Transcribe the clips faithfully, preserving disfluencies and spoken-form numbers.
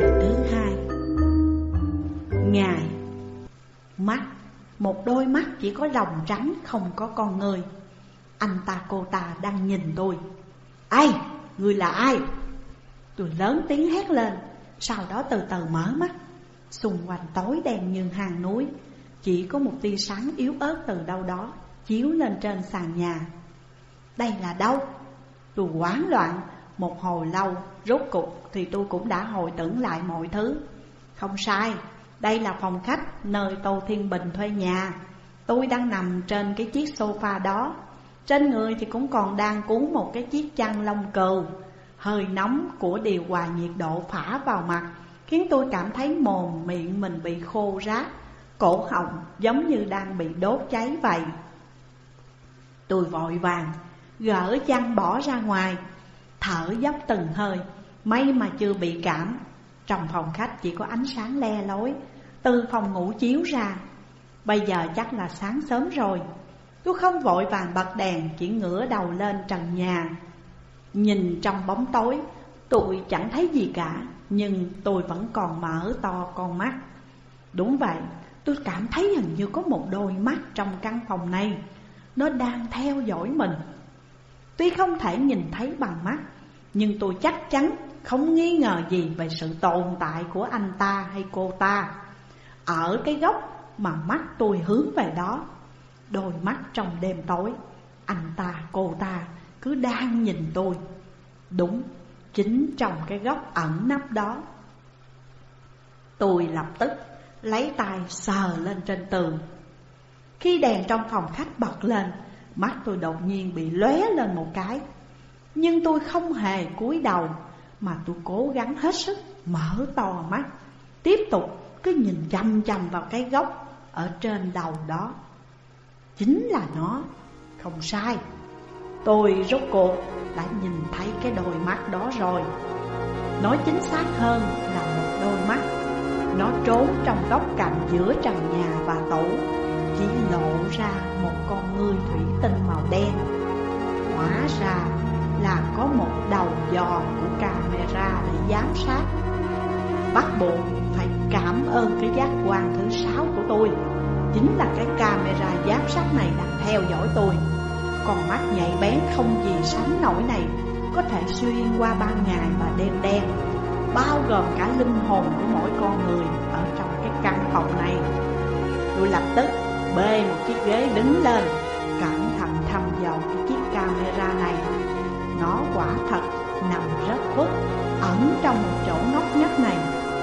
thứ hai. Ngài. Mắt, một đôi mắt chỉ có lòng trắng không có con người. Anh ta cô ta đang nhìn tôi. Ai? Người là ai? Tôi lớn tiếng hét lên, sau đó từ từ mở mắt. Xung quanh tối đen như hang núi, chỉ có một tia sáng yếu ớt từ đâu đó chiếu lên trên sàn nhà. Đây là đâu? Tôi hoảng loạn. Một hồi lâu, rốt cuộc thì tôi cũng đã hồi tưởng lại mọi thứ. Không sai, đây là phòng khách nơi Tô Thiên Bình thuê nhà. Tôi đang nằm trên cái chiếc sofa đó. Trên người thì cũng còn đang cuốn một cái chiếc chăn lông cừu. Hơi nóng của điều hòa nhiệt độ phả vào mặt khiến tôi cảm thấy mồm miệng mình bị khô rát, cổ họng giống như đang bị đốt cháy vậy. Tôi vội vàng gỡ chăn bỏ ra ngoài, thở dốc từng hơi. May mà chưa bị cảm. Trong phòng khách chỉ có ánh sáng le lói từ phòng ngủ chiếu ra. Bây giờ chắc là sáng sớm rồi. Tôi không vội vàng bật đèn, chỉ ngửa đầu lên trần nhà. Nhìn trong bóng tối, tôi chẳng thấy gì cả, nhưng tôi vẫn còn mở to con mắt. Đúng vậy, tôi cảm thấy hình như có một đôi mắt trong căn phòng này. Nó đang theo dõi mình. Tuy không thể nhìn thấy bằng mắt, nhưng tôi chắc chắn không nghi ngờ gì về sự tồn tại của anh ta hay cô ta. Ở cái góc mà mắt tôi hướng về đó, đôi mắt trong đêm tối, anh ta, cô ta cứ đang nhìn tôi. Đúng, chính trong cái góc ẩn nấp đó. Tôi lập tức lấy tay sờ lên trên tường. Khi đèn trong phòng khách bật lên, mắt tôi đột nhiên bị lóe lên một cái. Nhưng tôi không hề cúi đầu, mà tôi cố gắng hết sức mở to mắt, tiếp tục cứ nhìn chằm chằm vào cái góc ở trên đầu đó. Chính là nó, không sai. Tôi rốt cuộc đã nhìn thấy cái đôi mắt đó rồi. Nói chính xác hơn là một đôi mắt. Nó trốn trong góc cạnh giữa trần nhà và tủ, chỉ lộ ra một con ngươi thủy tinh màu đen. Hóa ra là có một đầu dò của camera để giám sát. Bắt buộc phải cảm ơn cái giác quan thứ sáu của tôi. Chính là cái camera giám sát này đang theo dõi tôi. Con mắt nhạy bén không gì sánh nổi này có thể xuyên qua ban ngày và đêm đen, bao gồm cả linh hồn của mỗi con người ở trong cái căn phòng này. Tôi lập tức bê một chiếc ghế đứng lên, cẩn thận thăm dò cái chiếc camera này. Nó quả thật nằm rất khuất, ẩn trong một chỗ ngóc ngách này.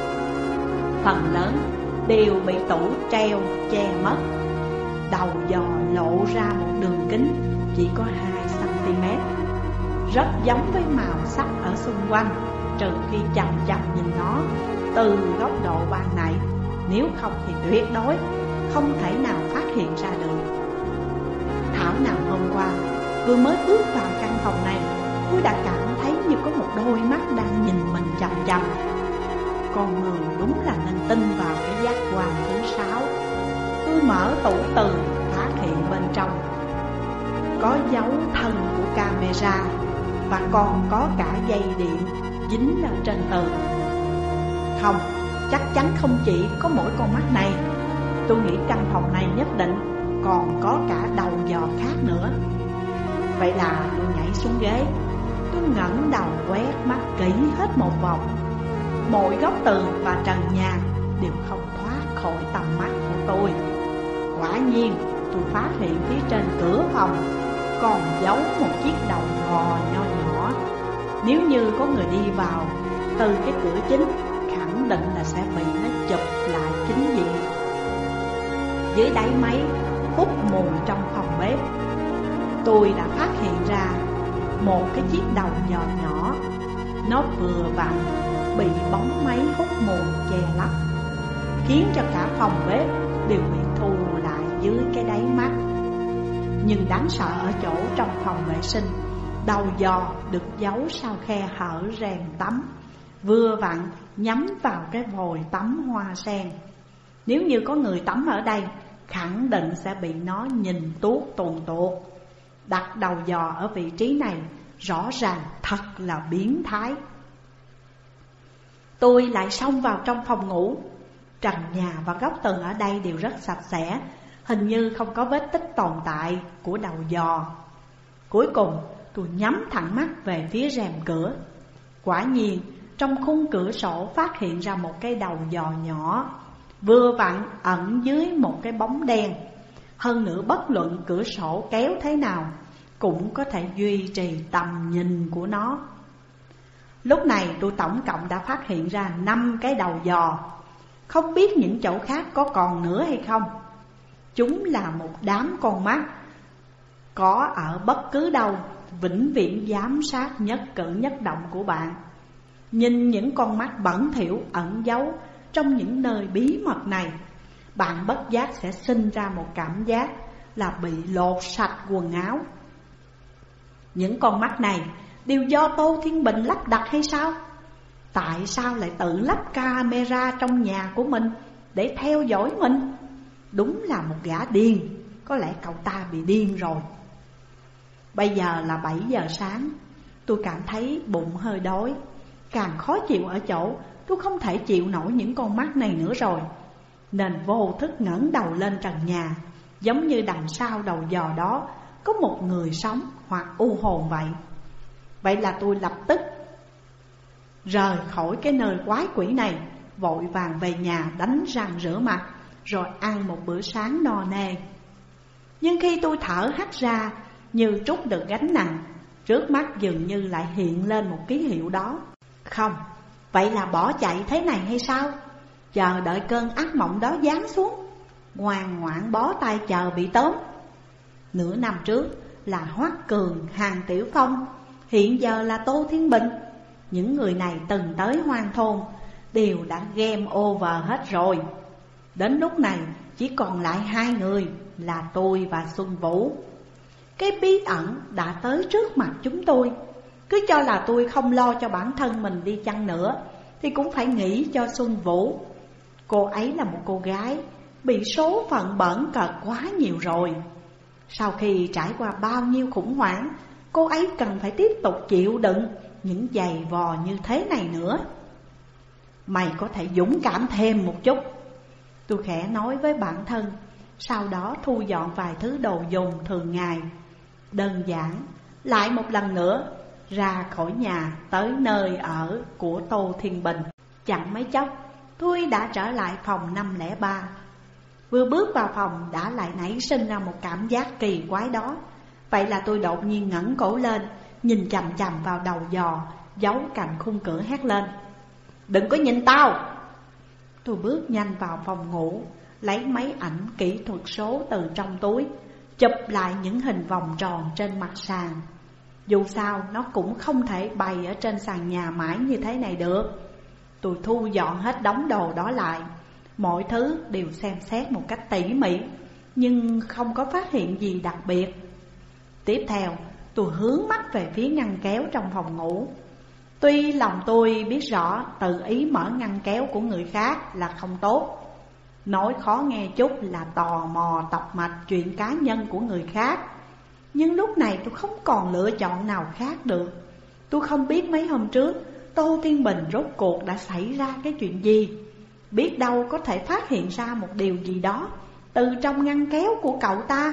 Phần lớn đều bị tủ treo che mất. Đầu dò lộ ra một đường kính chỉ có hai xăng-ti-mét, rất giống với màu sắc ở xung quanh, trừ khi chằm chằm nhìn nó từ góc độ ban này. Nếu không thì tuyệt đối không thể nào phát hiện ra được. Thảo nào hôm qua vừa mới bước vào căn phòng này, tôi đã cảm thấy như có một đôi mắt đang nhìn mình chằm chằm. Con người đúng là nên tin vào cái giác quan thứ sáu. Tôi mở tủ từ, phát hiện bên trong có dấu thân của camera, và còn có cả dây điện dính ở trên tường. Không, chắc chắn không chỉ có mỗi con mắt này. Tôi nghĩ căn phòng này nhất định còn có cả đầu dò khác nữa. Vậy là tôi nhảy xuống ghế. Tôi ngẩng đầu quét mắt kỹ hết một vòng. Mọi góc tường và trần nhà đều không thoát khỏi tầm mắt của tôi. Quả nhiên tôi phát hiện phía trên cửa phòng còn giấu một chiếc đầu gò nho nhỏ. Nếu như có người đi vào từ cái cửa chính, khẳng định là sẽ bị nó chụp lại chính diện. Dưới đáy máy hút mùi trong phòng bếp, tôi đã phát hiện ra một cái chiếc đầu giò nhỏ. Nó vừa vặn bị bóng máy hút mùi che lấp, khiến cho cả phòng bếp đều bị thu lại dưới cái đáy mắt. Nhưng đáng sợ ở chỗ trong phòng vệ sinh, đầu giò được giấu sau khe hở rèm tắm, vừa vặn nhắm vào cái vòi tắm hoa sen. Nếu như có người tắm ở đây, khẳng định sẽ bị nó nhìn tuốt tuồn tuột. Đặt đầu giò ở vị trí này rõ ràng thật là biến thái. Tôi lại xông vào trong phòng ngủ. Trần nhà và góc tường ở đây đều rất sạch sẽ, hình như không có vết tích tồn tại của đầu giò. Cuối cùng tôi nhắm thẳng mắt về phía rèm cửa. Quả nhiên trong khung cửa sổ phát hiện ra một cái đầu giò nhỏ, vừa vặn ẩn dưới một cái bóng đen. Hơn nữa bất luận cửa sổ kéo thế nào cũng có thể duy trì tầm nhìn của nó. Lúc này tôi tổng cộng đã phát hiện ra năm cái đầu giò. Không biết những chỗ khác có còn nữa hay không. Chúng là một đám con mắt, có ở bất cứ đâu, vĩnh viễn giám sát nhất cử nhất động của bạn. Nhìn những con mắt bẩn thỉu ẩn giấu trong những nơi bí mật này, bạn bất giác sẽ sinh ra một cảm giác là bị lột sạch quần áo. Những con mắt này đều do Tô Thiên Bình lắp đặt hay sao? Tại sao lại tự lắp camera trong nhà của mình để theo dõi mình? Đúng là một gã điên, có lẽ cậu ta bị điên rồi. Bây giờ là bảy giờ sáng, tôi cảm thấy bụng hơi đói. Càng khó chịu ở chỗ tôi không thể chịu nổi những con mắt này nữa rồi, nên vô thức ngẩng đầu lên trần nhà, giống như đằng sau đầu giò đó có một người sống hoặc u hồn vậy. Vậy là tôi lập tức rời khỏi cái nơi quái quỷ này, vội vàng về nhà đánh răng rửa mặt, rồi ăn một bữa sáng no nê. Nhưng khi tôi thở hắt ra như trút được gánh nặng, trước mắt dường như lại hiện lên một ký hiệu đó. Không, vậy là bỏ chạy thế này hay sao? Chờ đợi cơn ác mộng đó giáng xuống, ngoan ngoãn bó tay chờ bị tóm. Nửa năm trước là Hoắc Cường, Hàn Tiểu Phong, hiện giờ là Tô Thiên Bình. Những người này từng tới Hoang Thôn đều đã game over hết rồi. Đến lúc này chỉ còn lại hai người là tôi và Xuân Vũ. Cái bí ẩn đã tới trước mặt chúng tôi. Cứ cho là tôi không lo cho bản thân mình đi chăng nữa thì cũng phải nghĩ cho Xuân Vũ. Cô ấy là một cô gái bị số phận bẩn cợt quá nhiều rồi. Sau khi trải qua bao nhiêu khủng hoảng, cô ấy cần phải tiếp tục chịu đựng những giày vò như thế này nữa. Mày có thể dũng cảm thêm một chút, tôi khẽ nói với bản thân. Sau đó thu dọn vài thứ đồ dùng thường ngày, đơn giản lại một lần nữa ra khỏi nhà tới nơi ở của Tô Thiên Bình. Chẳng mấy chốc tôi đã trở lại phòng năm không ba. Vừa bước vào phòng đã lại nảy sinh ra một cảm giác kỳ quái đó. Vậy là tôi đột nhiên ngẩng cổ lên, nhìn chằm chằm vào đầu giò giấu cạnh khung cửa, hét lên: đừng có nhìn tao! Tôi bước nhanh vào phòng ngủ, lấy máy ảnh kỹ thuật số từ trong túi, chụp lại những hình vòng tròn trên mặt sàn. Dù sao nó cũng không thể bày ở trên sàn nhà mãi như thế này được. Tôi thu dọn hết đống đồ đó lại, mọi thứ đều xem xét một cách tỉ mỉ, nhưng không có phát hiện gì đặc biệt. Tiếp theo tôi hướng mắt về phía ngăn kéo trong phòng ngủ. Tuy lòng tôi biết rõ tự ý mở ngăn kéo của người khác là không tốt, nói khó nghe chút là tò mò tọc mạch chuyện cá nhân của người khác, nhưng lúc này tôi không còn lựa chọn nào khác được. Tôi không biết mấy hôm trước Tô Thiên Bình rốt cuộc đã xảy ra cái chuyện gì. Biết đâu có thể phát hiện ra một điều gì đó từ trong ngăn kéo của cậu ta.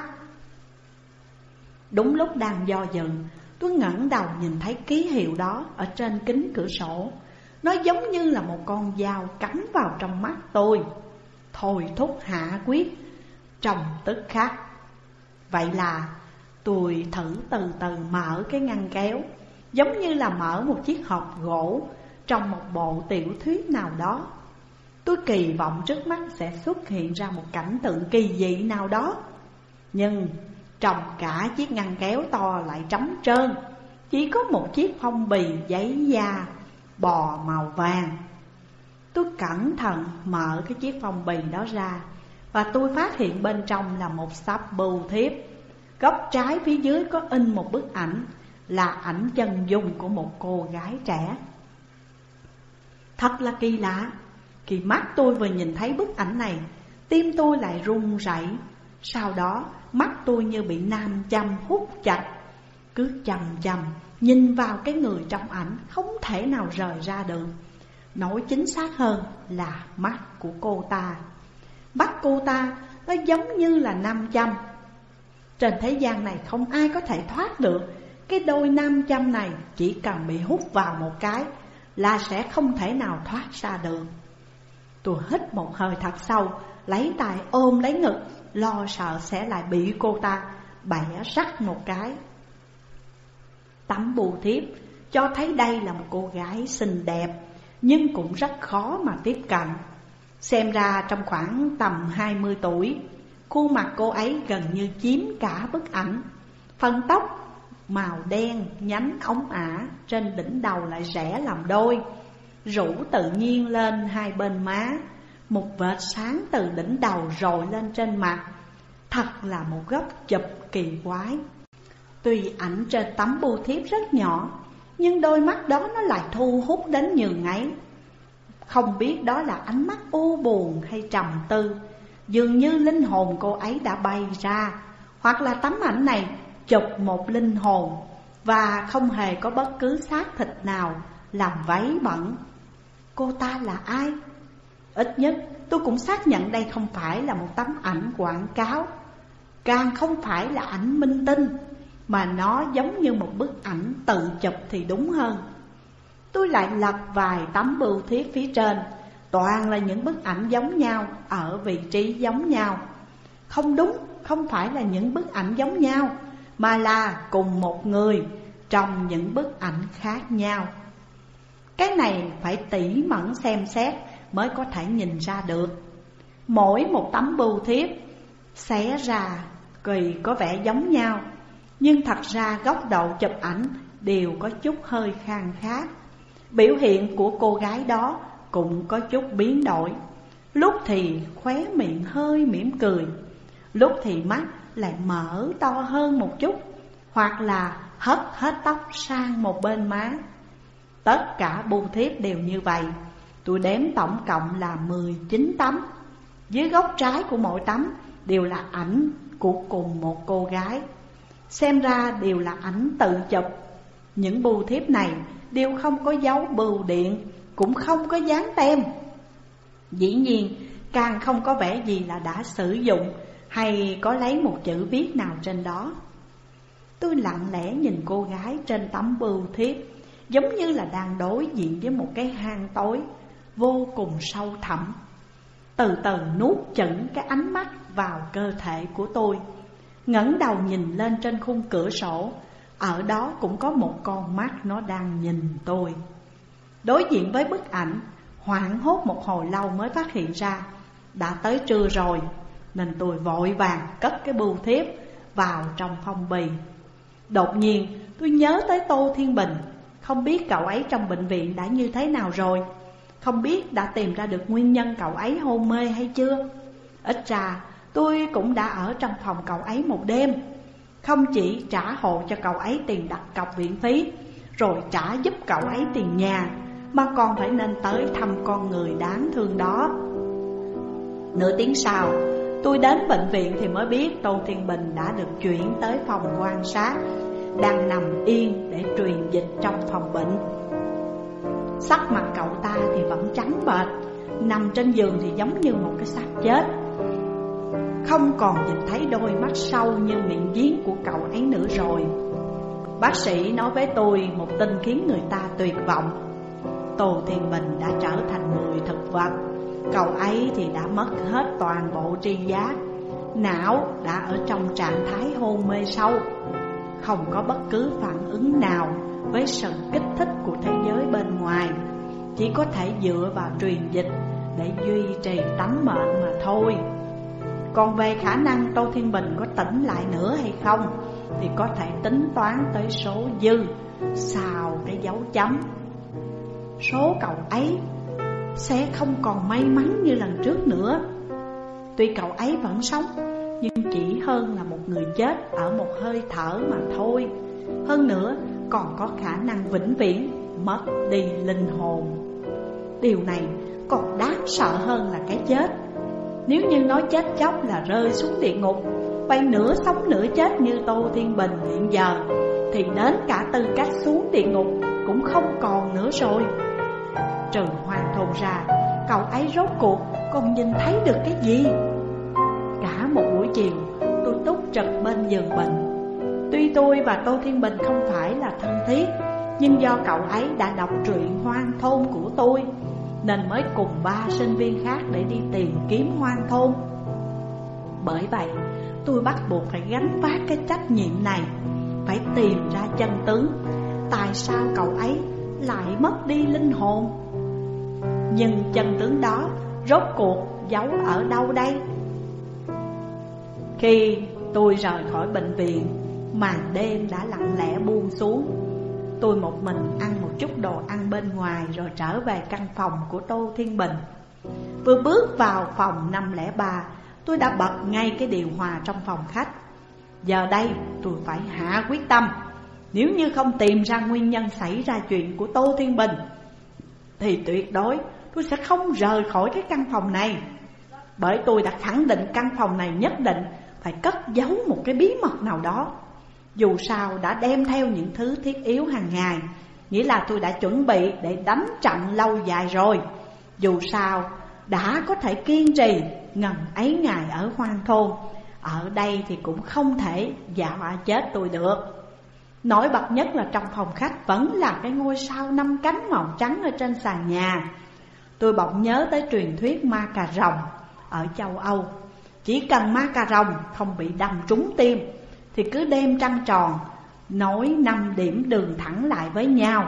Đúng lúc đang do dự, tôi ngẩng đầu nhìn thấy ký hiệu đó ở trên kính cửa sổ. Nó giống như là một con dao cắm vào trong mắt tôi, thôi thúc hạ quyết trong tức khắc. Vậy là tôi thử từ từ mở cái ngăn kéo, giống như là mở một chiếc hộp gỗ trong một bộ tiểu thuyết nào đó. Tôi kỳ vọng trước mắt sẽ xuất hiện ra một cảnh tượng kỳ dị nào đó, nhưng trong cả chiếc ngăn kéo to lại trống trơn, chỉ có một chiếc phong bì giấy da bò màu vàng. Tôi cẩn thận mở cái chiếc phong bì đó ra, và tôi phát hiện bên trong là một sắp bưu thiếp. Góc trái phía dưới có in một bức ảnh, là ảnh chân dung của một cô gái trẻ. Thật là kỳ lạ, khi mắt tôi vừa nhìn thấy bức ảnh này, tim tôi lại run rẩy. Sau đó mắt tôi như bị nam châm hút chặt, cứ chằm chằm nhìn vào cái người trong ảnh, không thể nào rời ra được. nói chính xác hơn là mắt của cô ta. Mắt cô ta nó giống như là nam châm. Trên thế gian này không ai có thể thoát được cái đôi nam châm này. Chỉ cần bị hút vào một cái là sẽ không thể nào thoát ra được. Tôi hít một hơi thật sâu, lấy tay ôm lấy ngực, lo sợ sẽ lại bị cô ta bẻ rắc một cái. Tấm bưu thiếp cho thấy đây là một cô gái xinh đẹp, nhưng cũng rất khó mà tiếp cận. Xem ra trong khoảng tầm hai mươi tuổi, khuôn mặt cô ấy gần như chiếm cả bức ảnh. Phần tóc màu đen nhánh ống ả, trên đỉnh đầu lại rẽ làm đôi, rủ tự nhiên lên hai bên má. Một vệt sáng từ đỉnh đầu rọi lên trên mặt. Thật là một góc chụp kỳ quái. Tuy ảnh trên tấm bưu thiếp rất nhỏ, nhưng đôi mắt đó nó lại thu hút đến nhường ấy. Không biết đó là ánh mắt u buồn hay trầm tư. Dường như linh hồn cô ấy đã bay ra, hoặc là tấm ảnh này chụp một linh hồn, và không hề có bất cứ xác thịt nào làm váy bẩn. Cô ta là ai? Ít nhất tôi cũng xác nhận đây không phải là một tấm ảnh quảng cáo, càng không phải là ảnh minh tinh, mà nó giống như một bức ảnh tự chụp thì đúng hơn. Tôi lại lật vài tấm bưu thiếp phía trên, toàn là những bức ảnh giống nhau, ở vị trí giống nhau. Không đúng, không phải là những bức ảnh giống nhau, mà là cùng một người trong những bức ảnh khác nhau. Cái này phải tỉ mẩn xem xét mới có thể nhìn ra được. Mỗi một tấm bưu thiếp xé ra kỳ có vẻ giống nhau, nhưng thật ra góc độ chụp ảnh đều có chút hơi khang khác. Biểu hiện của cô gái đó cũng có chút biến đổi. Lúc thì khóe miệng hơi mỉm cười, lúc thì mắt lại mở to hơn một chút, hoặc là hất hết tóc sang một bên má. Tất cả bưu thiếp đều như vậy. Tôi đếm tổng cộng là mười chín tấm. Dưới góc trái của mỗi tấm đều là ảnh của cùng một cô gái. Xem ra đều là ảnh tự chụp. Những bưu thiếp này đều không có dấu bưu điện, cũng không có dán tem. Dĩ nhiên càng không có vẻ gì là đã sử dụng hay có lấy một chữ viết nào trên đó. Tôi lặng lẽ nhìn cô gái trên tấm bưu thiếp, giống như là đang đối diện với một cái hang tối vô cùng sâu thẳm. Từ từ nuốt chửng cái ánh mắt vào cơ thể của tôi, ngẩng đầu nhìn lên trên khung cửa sổ. Ở đó cũng có một con mắt nó đang nhìn tôi. Đối diện với bức ảnh, hoảng hốt một hồi lâu mới phát hiện ra đã tới trưa rồi, nên tôi vội vàng cất cái bưu thiếp vào trong phong bì. Đột nhiên tôi nhớ tới Tô Thiên Bình. Không biết cậu ấy trong bệnh viện đã như thế nào rồi, không biết đã tìm ra được nguyên nhân cậu ấy hôn mê hay chưa. Ít ra tôi cũng đã ở trong phòng cậu ấy một đêm, không chỉ trả hộ cho cậu ấy tiền đặt cọc viện phí, rồi trả giúp cậu ấy tiền nhà, mà còn phải nên tới thăm con người đáng thương đó. Nửa tiếng sau, tôi đến bệnh viện thì mới biết Tô Thiên Bình đã được chuyển tới phòng quan sát, đang nằm yên để truyền dịch trong phòng bệnh. Sắc mặt cậu ta thì vẫn trắng bệch, nằm trên giường thì giống như một cái xác chết, không còn nhìn thấy đôi mắt sâu như miệng giếng của cậu ấy nữa rồi. Bác sĩ nói với tôi một tin khiến người ta tuyệt vọng. Tô Thiên Bình đã trở thành người thực vật. Cậu ấy thì đã mất hết toàn bộ tri giác, não đã ở trong trạng thái hôn mê sâu, không có bất cứ phản ứng nào với sự kích thích của thế giới bên ngoài, chỉ có thể dựa vào truyền dịch để duy trì tánh mệnh mà thôi. Còn về khả năng Tô Thiên Bình có tỉnh lại nữa hay không thì có thể tính toán tới số dư sau cái dấu chấm. Số cậu ấy sẽ không còn may mắn như lần trước nữa. Tuy cậu ấy vẫn sống, nhưng chỉ hơn là một người chết ở một hơi thở mà thôi. Hơn nữa còn có khả năng vĩnh viễn mất đi linh hồn. Điều này còn đáng sợ hơn là cái chết. Nếu như nói chết chóc là rơi xuống địa ngục, vậy nửa sống nửa chết như Tô Thiên Bình hiện giờ thì đến cả tư cách xuống địa ngục cũng không còn nữa rồi. trừ hoang thôn ra, cậu ấy rốt cuộc còn nhìn thấy được cái gì? Cả một buổi chiều tôi túc trực bên giường bệnh. Tuy tôi và Tô Thiên Bình không phải là thân thiết, nhưng do cậu ấy đã đọc truyện Hoang Thôn của tôi nên mới cùng ba sinh viên khác để đi tìm kiếm hoang thôn. Bởi vậy tôi bắt buộc phải gánh vác cái trách nhiệm này, phải tìm ra chân tướng tại sao cậu ấy lại mất đi linh hồn. Nhưng chân tướng đó rốt cuộc giấu ở đâu đây? Khi tôi rời khỏi bệnh viện, màn đêm đã lặng lẽ buông xuống. Tôi một mình ăn một chút đồ ăn bên ngoài rồi trở về căn phòng của Tô Thiên Bình. Vừa bước vào phòng năm không ba, tôi đã bật ngay cái điều hòa trong phòng khách. Giờ đây tôi phải hạ quyết tâm. Nếu như không tìm ra nguyên nhân xảy ra chuyện của Tô Thiên Bình thì tuyệt đối tôi sẽ không rời khỏi cái căn phòng này. Bởi tôi đã khẳng định căn phòng này nhất định phải cất giấu một cái bí mật nào đó. Dù sao đã đem theo những thứ thiết yếu hàng ngày, nghĩa là tôi đã chuẩn bị để đánh trận lâu dài rồi. Dù sao đã có thể kiên trì ngần ấy ngày ở hoang thôn, ở đây thì cũng không thể dọa chết tôi được. Nổi bật nhất là trong phòng khách vẫn là cái ngôi sao năm cánh màu trắng ở trên sàn nhà. Tôi bỗng nhớ tới truyền thuyết ma cà rồng ở châu Âu. Chỉ cần ma cà rồng không bị đâm trúng tim thì cứ đêm trăng tròn nối năm điểm đường thẳng lại với nhau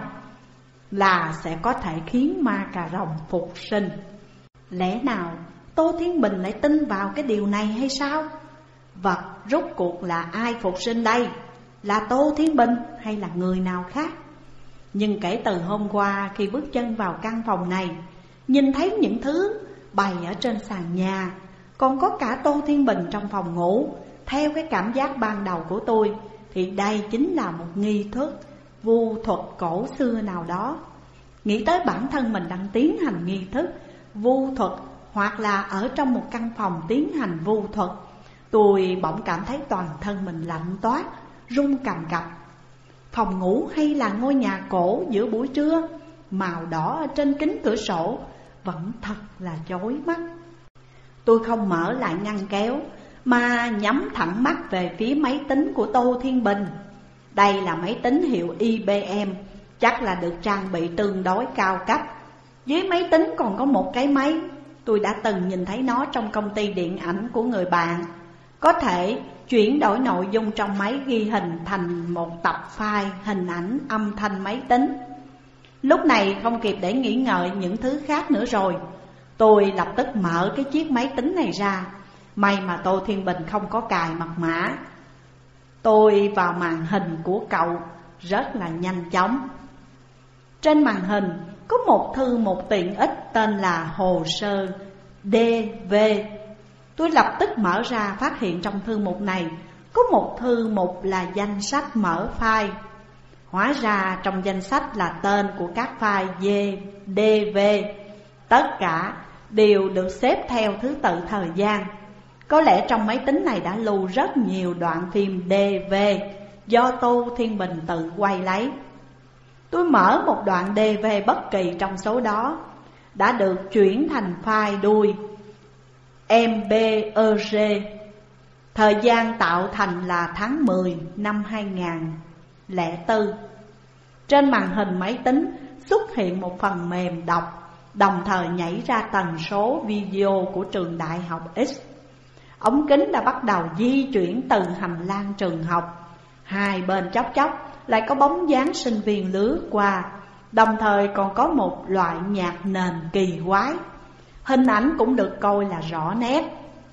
là sẽ có thể khiến ma cà rồng phục sinh. Lẽ nào Tô Thiên Bình lại tin vào cái điều này hay sao? Vật rốt cuộc là ai phục sinh đây? Là Tô Thiên Bình hay là người nào khác? Nhưng kể từ hôm qua khi bước chân vào căn phòng này, nhìn thấy những thứ bày ở trên sàn nhà, còn có cả Tô Thiên Bình trong phòng ngủ, theo cái cảm giác ban đầu của tôi thì đây chính là một nghi thức vu thuật cổ xưa nào đó. Nghĩ tới bản thân mình đang tiến hành nghi thức vu thuật, hoặc là ở trong một căn phòng tiến hành vu thuật, tôi bỗng cảm thấy toàn thân mình lạnh toát, run cầm cập. Phòng ngủ hay là ngôi nhà cổ giữa buổi trưa, màu đỏ ở trên kính cửa sổ vẫn thật là chói mắt. Tôi không mở lại ngăn kéo mà nhắm thẳng mắt về phía máy tính của Tô Thiên Bình. Đây là máy tính hiệu I B M, chắc là được trang bị tương đối cao cấp. Dưới máy tính còn có một cái máy, tôi đã từng nhìn thấy nó trong công ty điện ảnh của người bạn. Có thể chuyển đổi nội dung trong máy ghi hình thành một tập file hình ảnh âm thanh máy tính. Lúc này không kịp để nghĩ ngợi những thứ khác nữa rồi, tôi lập tức mở cái chiếc máy tính này ra. May mà Tô Thiên Bình không có cài mật mã. Tôi vào màn hình của cậu rất là nhanh chóng. Trên màn hình có một thư một tiện ích tên là hồ sơ D V. Tôi lập tức mở ra, phát hiện trong thư mục này có một thư mục là danh sách mở file. Hóa ra trong danh sách là tên của các file D V. Tất cả đều được xếp theo thứ tự thời gian. Có lẽ trong máy tính này đã lưu rất nhiều đoạn phim D V do Tô Thiên Bình tự quay lấy. Tôi mở một đoạn D V bất kỳ trong số đó, đã được chuyển thành file đuôi M B E G. Thời gian tạo thành là tháng mười năm hai nghìn lẻ bốn. Trên màn hình máy tính xuất hiện một phần mềm đọc, đồng thời nhảy ra tần số video của trường đại học X. Ống kính đã bắt đầu di chuyển từ hành lang trường học. Hai bên chốc chốc lại có bóng dáng sinh viên lướt qua, đồng thời còn có một loại nhạc nền kỳ quái. Hình ảnh cũng được coi là rõ nét.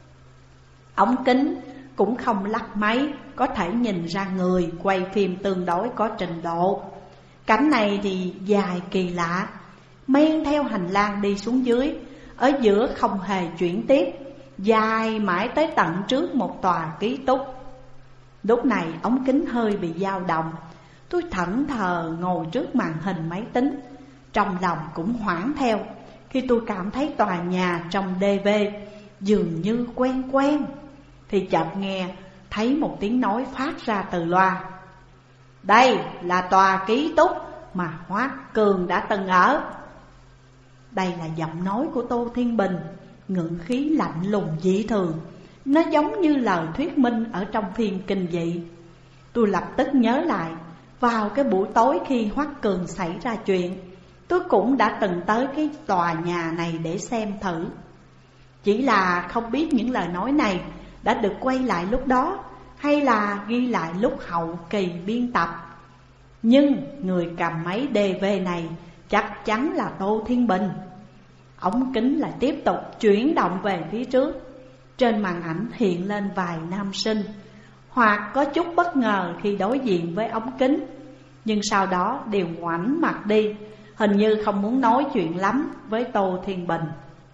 Ống kính cũng không lắc máy, có thể nhìn ra người quay phim tương đối có trình độ. Cảnh này thì dài kỳ lạ, men theo hành lang đi xuống dưới, ở giữa không hề chuyển tiếp, dài mãi tới tận trước một tòa ký túc. Lúc này ống kính hơi bị dao động. Tôi thẫn thờ ngồi trước màn hình máy tính, trong lòng cũng hoảng theo khi tôi cảm thấy tòa nhà trong D V dường như quen quen. Thì chợt nghe thấy một tiếng nói phát ra từ loa: "Đây là tòa ký túc mà Hoắc Cường đã từng ở." Đây là giọng nói của Tô Thiên Bình, ngữ khí lạnh lùng dị thường. Nó giống như lời thuyết minh ở trong phim kinh dị. Tôi lập tức nhớ lại, vào cái buổi tối khi Hoắc Cường xảy ra chuyện, tôi cũng đã từng tới cái tòa nhà này để xem thử. Chỉ là không biết những lời nói này đã được quay lại lúc đó hay là ghi lại lúc hậu kỳ biên tập. Nhưng người cầm máy đê vê này chắc chắn là Tô Thiên Bình. Ống kính lại tiếp tục chuyển động về phía trước. Trên màn ảnh hiện lên vài nam sinh, hoặc có chút bất ngờ khi đối diện với ống kính, nhưng sau đó đều ngoảnh mặt đi, hình như không muốn nói chuyện lắm với Tô Thiên Bình.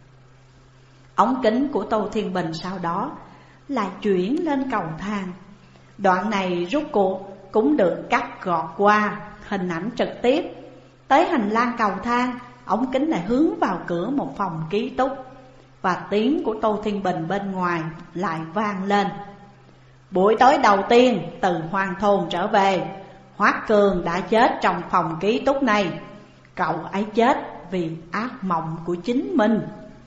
Ống kính của Tô Thiên Bình sau đó lại chuyển lên cầu thang. Đoạn này rút cuộc cũng được cắt gọt qua hình ảnh trực tiếp. Tới hành lang cầu thang, ống kính lại hướng vào cửa một phòng ký túc, và tiếng của Tô Thiên Bình bên ngoài lại vang lên. Buổi tối đầu tiên từ Hoang Thôn trở về, Hoắc Cường đã chết trong phòng ký túc này. Cậu ấy chết vì ác mộng của chính mình.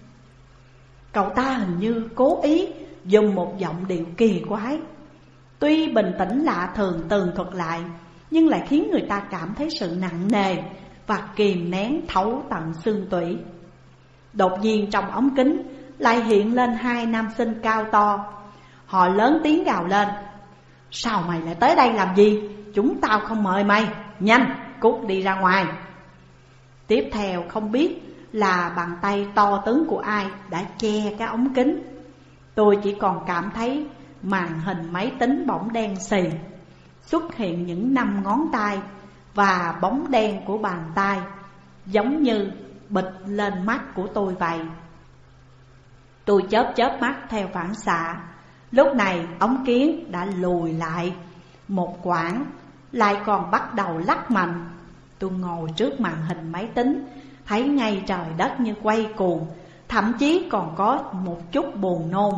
Cậu ta hình như cố ý dùng một giọng điệu kỳ quái. Tuy bình tĩnh lạ thường tường thuật lại, nhưng lại khiến người ta cảm thấy sự nặng nề và kìm nén thấu tận xương tủy. Đột nhiên trong ống kính lại hiện lên hai nam sinh cao to. Họ lớn tiếng gào lên: Sao mày lại tới đây làm gì? Chúng tao không mời mày, nhanh cút đi ra ngoài. Tiếp theo không biết là bàn tay to tướng của ai đã che cái ống kính. Tôi chỉ còn cảm thấy màn hình máy tính bỗng đen xì, xuất hiện những năm ngón tay và bóng đen của bàn tay, giống như bịt lên mắt của tôi vậy. Tôi chớp chớp mắt theo phản xạ. Lúc này ống kiến đã lùi lại một quãng, lại còn bắt đầu lắc mạnh. Tôi ngồi trước màn hình máy tính, thấy ngay trời đất như quay cuồng, thậm chí còn có một chút buồn nôn.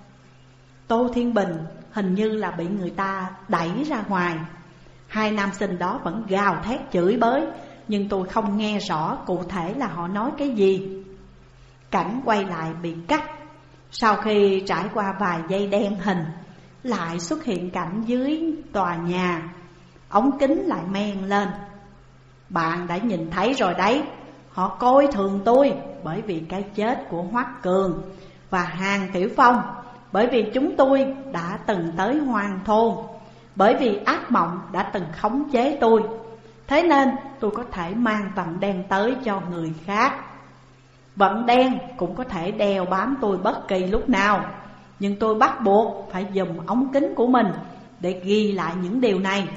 Tô Thiên Bình hình như là bị người ta đẩy ra ngoài. Hai nam sinh đó vẫn gào thét chửi bới, nhưng tôi không nghe rõ cụ thể là họ nói cái gì. Cảnh quay lại bị cắt. Sau khi trải qua vài giây đen hình, lại xuất hiện cảnh dưới tòa nhà. Ống kính lại men lên. Bạn đã nhìn thấy rồi đấy, họ coi thường tôi bởi vì cái chết của Hoắc Cường và Hàn Tiểu Phong, bởi vì chúng tôi đã từng tới Hoang Thôn, bởi vì ác mộng đã từng khống chế tôi. Thế nên tôi có thể mang vận đen tới cho người khác. Vận đen cũng có thể đeo bám tôi bất kỳ lúc nào, nhưng tôi bắt buộc phải dùng ống kính của mình để ghi lại những điều này.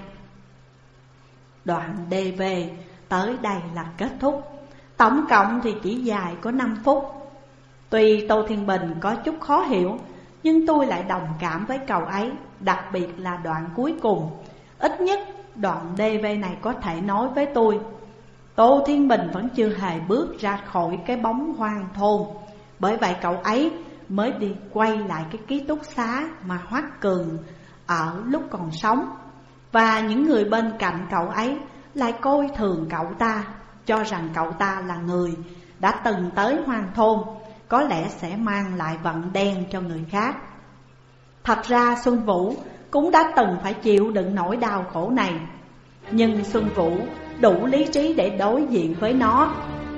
Đoạn đê vê tới đây là kết thúc. Tổng cộng thì chỉ dài có năm phút. Tuy Tô Thiên Bình có chút khó hiểu, nhưng tôi lại đồng cảm với cậu ấy, đặc biệt là đoạn cuối cùng. Ít nhất đoạn đê vê này có thể nói với tôi Tô Thiên Bình vẫn chưa hề bước ra khỏi cái bóng Hoang Thôn. Bởi vậy cậu ấy mới đi quay lại cái ký túc xá mà Hoắc Cường ở lúc còn sống. Và những người bên cạnh cậu ấy lại coi thường cậu ta, cho rằng cậu ta là người đã từng tới Hoang Thôn, có lẽ sẽ mang lại vận đen cho người khác. Thật ra Xuân Vũ cũng đã từng phải chịu đựng nỗi đau khổ này, nhưng Xuân Vũ đủ lý trí để đối diện với nó.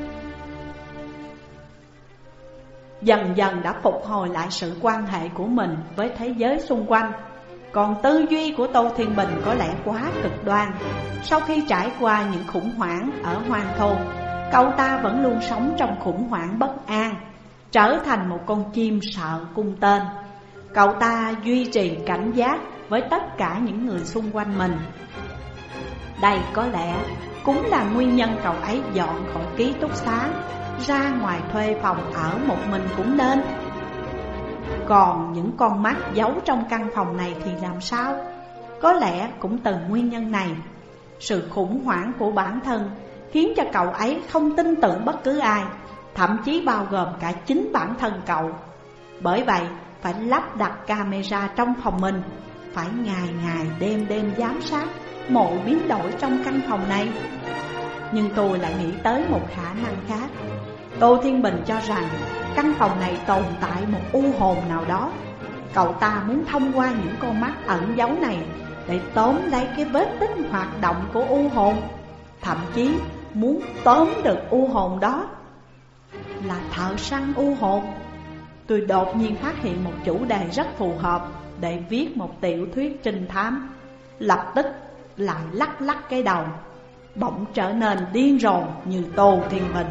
Dần dần đã phục hồi lại sự quan hệ của mình với thế giới xung quanh. Còn tư duy của Tô Thiên Bình có lẽ quá cực đoan. Sau khi trải qua những khủng hoảng ở Hoang Thôn, cậu ta vẫn luôn sống trong khủng hoảng bất an, trở thành một con chim sợ cung tên. Cậu ta duy trì cảnh giác với tất cả những người xung quanh mình. Đây có lẽ cũng là nguyên nhân cậu ấy dọn khỏi ký túc xá, ra ngoài thuê phòng ở một mình cũng nên. Còn những con mắt giấu trong căn phòng này thì làm sao? Có lẽ cũng từ nguyên nhân này. Sự khủng hoảng của bản thân khiến cho cậu ấy không tin tưởng bất cứ ai, thậm chí bao gồm cả chính bản thân cậu. Bởi vậy phải lắp đặt camera trong phòng mình, phải ngày ngày đêm đêm giám sát mọi biến đổi trong căn phòng này. Nhưng tôi lại nghĩ tới một khả năng khác. Tô Thiên Bình cho rằng căn phòng này tồn tại một u hồn nào đó. Cậu ta muốn thông qua những con mắt ẩn giấu này để tóm lấy cái vết tích hoạt động của u hồn. Thậm chí muốn tóm được u hồn đó là thợ săn u hồn. Tôi đột nhiên phát hiện một chủ đề rất phù hợp để viết một tiểu thuyết trinh thám. Lập tức lại lắc lắc cái đầu, bỗng trở nên điên rồ như Tô Thiên Bình.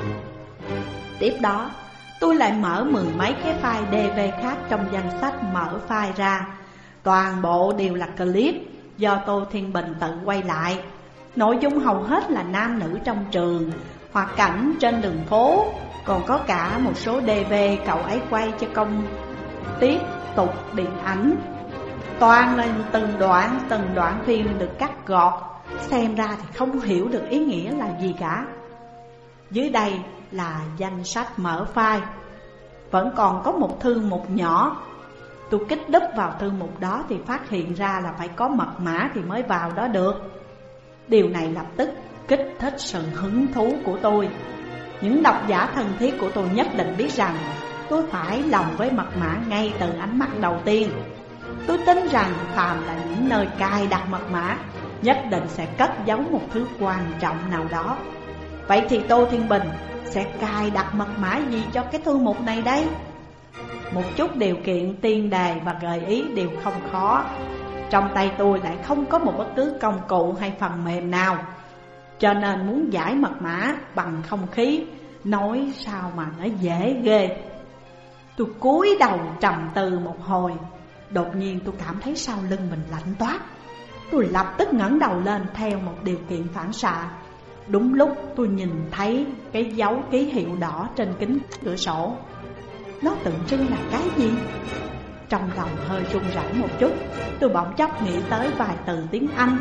Tiếp đó tôi lại mở mười mấy cái file đê vê khác trong danh sách mở file ra. Toàn bộ đều là clip do Tô Thiên Bình tự quay lại. Nội dung hầu hết là nam nữ trong trường, hoặc cảnh trên đường phố. Còn có cả một số đê vê cậu ấy quay cho công tiếp tục điện ảnh. Toàn là từng đoạn, từng đoạn phim được cắt gọt, xem ra thì không hiểu được ý nghĩa là gì cả. Dưới đây là danh sách mở file. Vẫn còn có một thư mục nhỏ. Tôi kích đúp vào thư mục đó thì phát hiện ra là phải có mật mã thì mới vào đó được. Điều này lập tức kích thích sự hứng thú của tôi. Những độc giả thân thiết của tôi nhất định biết rằng tôi phải lòng với mật mã ngay từ ánh mắt đầu tiên. Tôi tin rằng phàm là những nơi cài đặt mật mã nhất định sẽ cất giấu một thứ quan trọng nào đó. Vậy thì Tô Thiên Bình sẽ cài đặt mật mã gì cho cái thư mục này đây? Một chút điều kiện tiên đề và gợi ý đều không khó. Trong tay tôi lại không có một bất cứ công cụ hay phần mềm nào, cho nên muốn giải mật mã bằng không khí, nói sao mà nó dễ ghê. Tôi cúi đầu trầm tư một hồi. Đột nhiên tôi cảm thấy sau lưng mình lạnh toát. Tôi lập tức ngẩng đầu lên theo một điều kiện phản xạ. Đúng lúc tôi nhìn thấy cái dấu ký hiệu đỏ trên kính cửa sổ. Nó tượng trưng là cái gì? Trong lòng hơi run rẩy một chút, tôi bỗng chốc nghĩ tới vài từ tiếng Anh.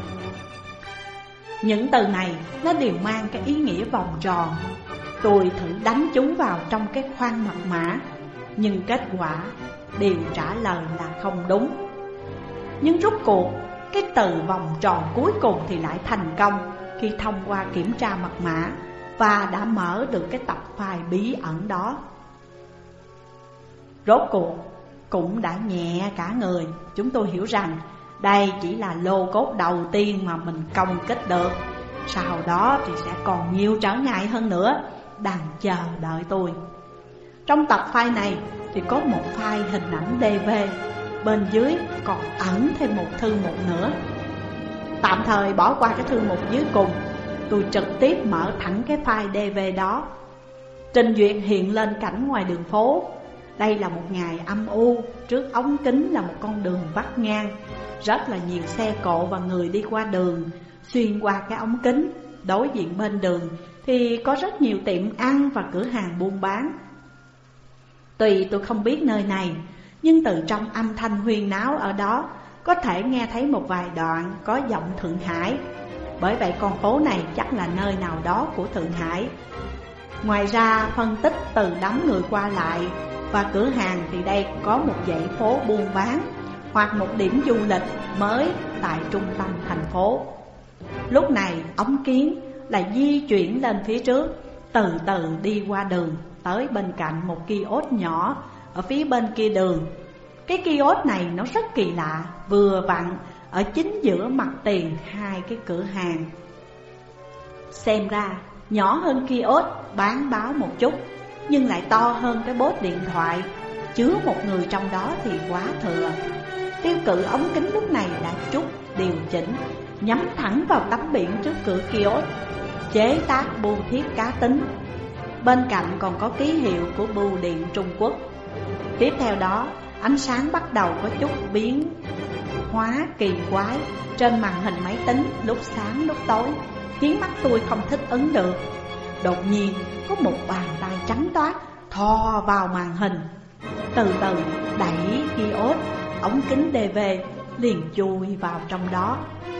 Những từ này nó đều mang cái ý nghĩa vòng tròn. Tôi thử đánh chúng vào trong cái khoang mật mã, nhưng kết quả đều trả lời là không đúng. Nhưng rốt cuộc cái từ vòng tròn cuối cùng thì lại thành công khi thông qua kiểm tra mật mã và đã mở được cái tập file bí ẩn đó. Rốt cuộc cũng đã nhẹ cả người. Chúng tôi hiểu rằng đây chỉ là lô cốt đầu tiên mà mình công kích được. Sau đó thì sẽ còn nhiều trở ngại hơn nữa đang chờ đợi tôi. Trong tập file này thì có một file hình ảnh đê vê. Bên dưới còn ẩn thêm một thư mục nữa. Tạm thời bỏ qua cái thư mục dưới cùng, tôi trực tiếp mở thẳng cái file đê vê đó. Trình duyệt hiện lên cảnh ngoài đường phố. Đây là một ngày âm u. Trước ống kính là một con đường vắt ngang, rất là nhiều xe cộ và người đi qua đường. Xuyên qua cái ống kính, đối diện bên đường thì có rất nhiều tiệm ăn và cửa hàng buôn bán. Tuy tôi không biết nơi này, nhưng từ trong âm thanh huyên náo ở đó có thể nghe thấy một vài đoạn có giọng Thượng Hải. Bởi vậy con phố này chắc là nơi nào đó của Thượng Hải. Ngoài ra phân tích từ đám người qua lại và cửa hàng thì đây có một dãy phố buôn bán hoặc một điểm du lịch mới tại trung tâm thành phố. Lúc này ống kiến lại di chuyển lên phía trước, từ từ đi qua đường tới bên cạnh một kiosk nhỏ ở phía bên kia đường. Cái kiosk này nó rất kỳ lạ, vừa vặn ở chính giữa mặt tiền hai cái cửa hàng. Xem ra nhỏ hơn kiosk bán báo một chút, nhưng lại to hơn cái bốt điện thoại, chứa một người trong đó thì quá thừa. Tiêu cự ống kính lúc này đã chút điều chỉnh, nhắm thẳng vào tấm biển trước cửa kiosk, chế tác bưu thiếp cá tính. Bên cạnh còn có ký hiệu của bưu điện Trung Quốc. Tiếp theo đó, ánh sáng bắt đầu có chút biến hóa kỳ quái trên màn hình máy tính, lúc sáng lúc tối, khiến mắt tôi không thích ứng được. Đột nhiên có một bàn tay trắng toát thò vào màn hình, từ từ đẩy kiosk, ống kính đê vê liền chui vào trong đó.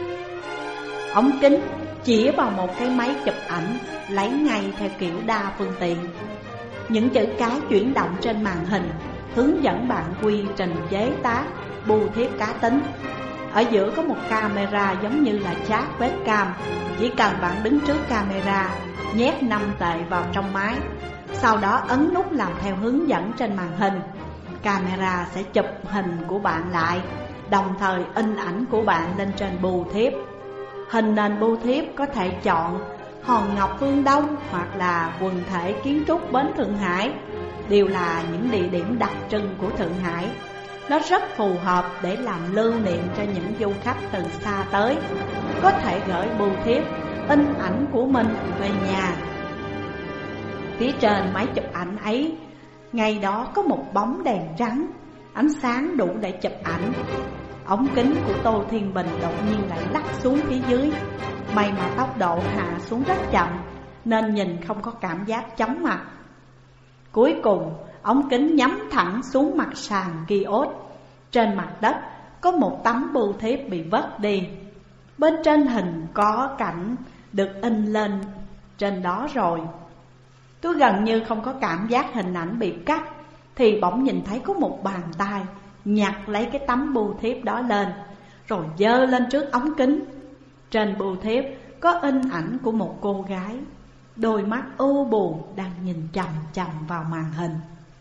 Ống kính chĩa vào một cái máy chụp ảnh, lấy ngay theo kiểu đa phương tiện. Những chữ cái chuyển động trên màn hình hướng dẫn bạn quy trình chế tác bưu thiếp cá tính. Ở giữa có một camera giống như là chat webcam. Chỉ cần bạn đứng trước camera, nhét năm tệ vào trong máy, sau đó ấn nút làm theo hướng dẫn trên màn hình. Camera sẽ chụp hình của bạn lại, đồng thời in ảnh của bạn lên trên bưu thiếp. Hình nền bưu thiếp có thể chọn Hòn Ngọc Phương Đông hoặc là quần thể kiến trúc Bến Thượng Hải, đều là những địa điểm đặc trưng của Thượng Hải. Nó rất phù hợp để làm lưu niệm cho những du khách từ xa tới, có thể gửi bưu thiếp, in ảnh của mình về nhà. Phía trên máy chụp ảnh ấy, ngày đó có một bóng đèn trắng, ánh sáng đủ để chụp ảnh. Ống kính của Tô Thiên Bình đột nhiên lại lắc xuống phía dưới. May mà tốc độ hạ xuống rất chậm nên nhìn không có cảm giác chóng mặt. Cuối cùng ống kính nhắm thẳng xuống mặt sàn kiosk. Trên mặt đất có một tấm bưu thiếp bị vất đi. Bên trên hình có cảnh được in lên trên đó rồi. Tôi gần như không có cảm giác hình ảnh bị cắt, thì bỗng nhìn thấy có một bàn tay nhặt lấy cái tấm bưu thiếp đó lên, rồi giơ lên trước ống kính. Trên bưu thiếp có in ảnh của một cô gái, đôi mắt u buồn đang nhìn chằm chằm vào màn hình.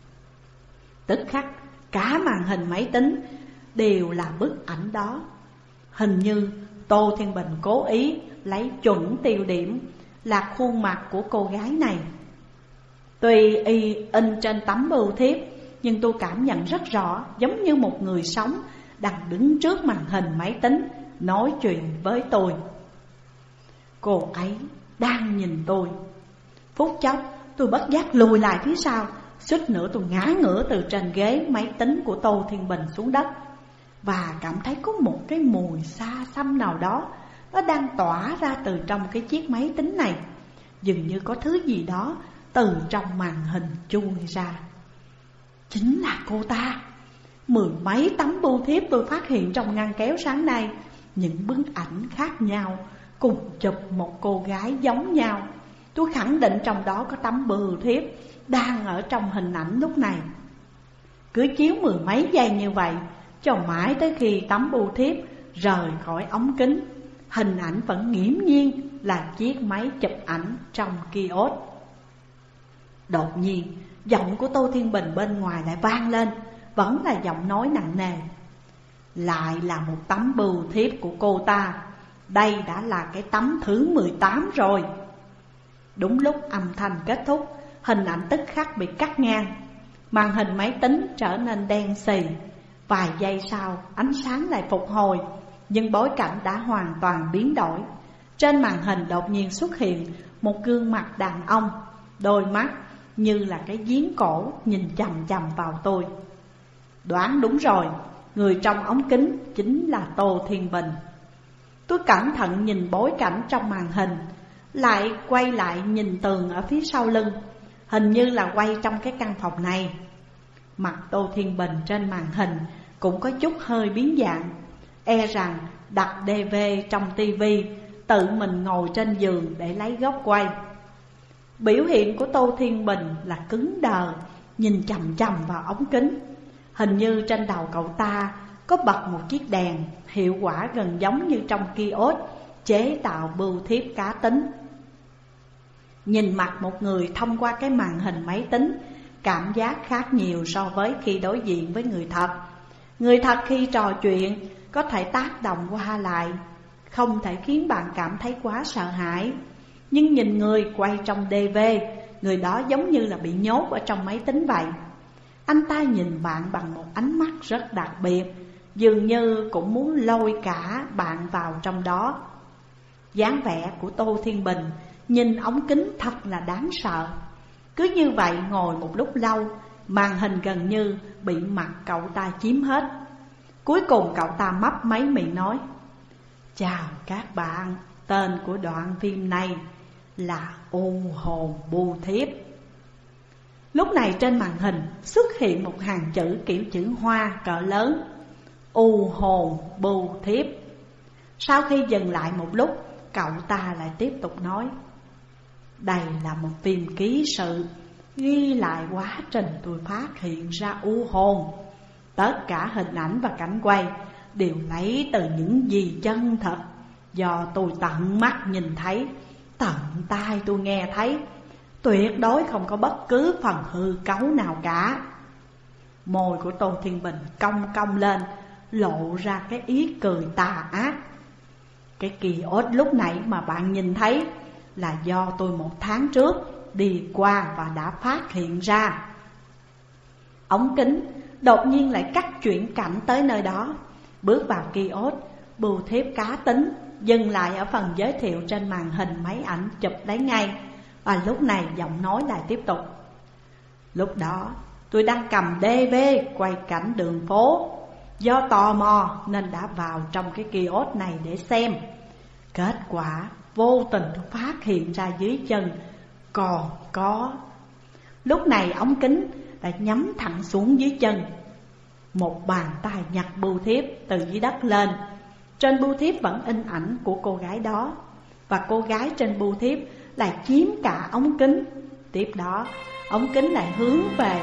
Tức khắc cả màn hình máy tính đều là bức ảnh đó. Hình như Tô Thiên Bình cố ý lấy chuẩn tiêu điểm là khuôn mặt của cô gái này. Tuy y in trên tấm bưu thiếp, nhưng tôi cảm nhận rất rõ, giống như một người sống đang đứng trước màn hình máy tính nói chuyện với tôi. Cô ấy đang nhìn tôi. Phút chốc tôi bất giác lùi lại phía sau, suýt nữa tôi ngã ngửa từ trên ghế máy tính của Tô Thiên Bình xuống đất, và cảm thấy có một cái mùi xa xăm nào đó nó đang tỏa ra từ trong cái chiếc máy tính này. Dường như có thứ gì đó từ trong màn hình chui ra. Chính là cô ta. Mười mấy tấm bưu thiếp tôi phát hiện trong ngăn kéo sáng nay, những bức ảnh khác nhau cùng chụp một cô gái giống nhau. Tôi khẳng định trong đó có tấm bưu thiếp đang ở trong hình ảnh lúc này. Cứ chiếu mười mấy giây như vậy, cho mãi tới khi tấm bưu thiếp rời khỏi ống kính, hình ảnh vẫn nghiễm nhiên là chiếc máy chụp ảnh trong kiosk. Đột nhiên giọng của Tô Thiên Bình bên ngoài lại vang lên, vẫn là giọng nói nặng nề. Lại là một tấm bưu thiếp của cô ta. Đây đã là cái tấm thứ mười tám rồi. Đúng lúc âm thanh kết thúc, hình ảnh tức khắc bị cắt ngang. Màn hình máy tính trở nên đen xì. Vài giây sau ánh sáng lại phục hồi, nhưng bối cảnh đã hoàn toàn biến đổi. Trên màn hình đột nhiên xuất hiện một gương mặt đàn ông, đôi mắt như là cái giếng cổ nhìn chằm chằm vào tôi. Đoán đúng rồi, người trong ống kính chính là Tô Thiên Bình. Tôi cẩn thận nhìn bối cảnh trong màn hình, lại quay lại nhìn tường ở phía sau lưng. Hình như là quay trong cái căn phòng này. Mặt Tô Thiên Bình trên màn hình cũng có chút hơi biến dạng. E rằng đặt đê vê trong tivi, tự mình ngồi trên giường để lấy góc quay. Biểu hiện của Tô Thiên Bình là cứng đờ, nhìn chằm chằm vào ống kính. Hình như trên đầu cậu ta có bật một chiếc đèn, hiệu quả gần giống như trong kiosk chế tạo bưu thiếp cá tính. Nhìn mặt một người thông qua cái màn hình máy tính, cảm giác khác nhiều so với khi đối diện với người thật. Người thật khi trò chuyện có thể tác động qua lại, không thể khiến bạn cảm thấy quá sợ hãi. Nhưng nhìn người quay trong đê vê, người đó giống như là bị nhốt ở trong máy tính vậy. Anh ta nhìn bạn bằng một ánh mắt rất đặc biệt, dường như cũng muốn lôi cả bạn vào trong đó. Dáng vẻ của Tô Thiên Bình nhìn ống kính thật là đáng sợ. Cứ như vậy ngồi một lúc lâu, màn hình gần như bị mặt cậu ta chiếm hết. Cuối cùng cậu ta mấp máy miệng nói: Chào các bạn, tên của đoạn phim này là U Hồn Bưu Thiếp. Lúc này trên màn hình xuất hiện một hàng chữ kiểu chữ hoa cỡ lớn: U Hồn Bưu Thiếp. Sau khi dừng lại một lúc, cậu ta lại tiếp tục nói: Đây là một phim ký sự ghi lại quá trình tôi phát hiện ra u hồn. Tất cả hình ảnh và cảnh quay đều lấy từ những gì chân thật do tôi tận mắt nhìn thấy, tận tai tôi nghe thấy. Tuyệt đối không có bất cứ phần hư cấu nào cả. Môi của Tô Thiên Bình cong cong lên, lộ ra cái ý cười tà ác. Cái kiosk lúc nãy mà bạn nhìn thấy là do tôi một tháng trước đi qua và đã phát hiện ra. Ống kính đột nhiên lại cắt chuyển cảnh tới nơi đó. Bước vào kiosk, bưu thiếp cá tính dừng lại ở phần giới thiệu trên màn hình máy ảnh chụp lấy ngay. Và lúc này giọng nói lại tiếp tục. Lúc đó tôi đang cầm đê vê quay cảnh đường phố. Do tò mò nên đã vào trong cái kiosk này để xem. Kết quả vô tình tôi phát hiện ra dưới chân còn có. Lúc này ống kính đã nhắm thẳng xuống dưới chân. Một bàn tay nhặt bưu thiếp từ dưới đất lên. Trên bưu thiếp vẫn in ảnh của cô gái đó. Và cô gái trên bưu thiếp lại chiếm cả ống kính. Tiếp đó ống kính lại hướng về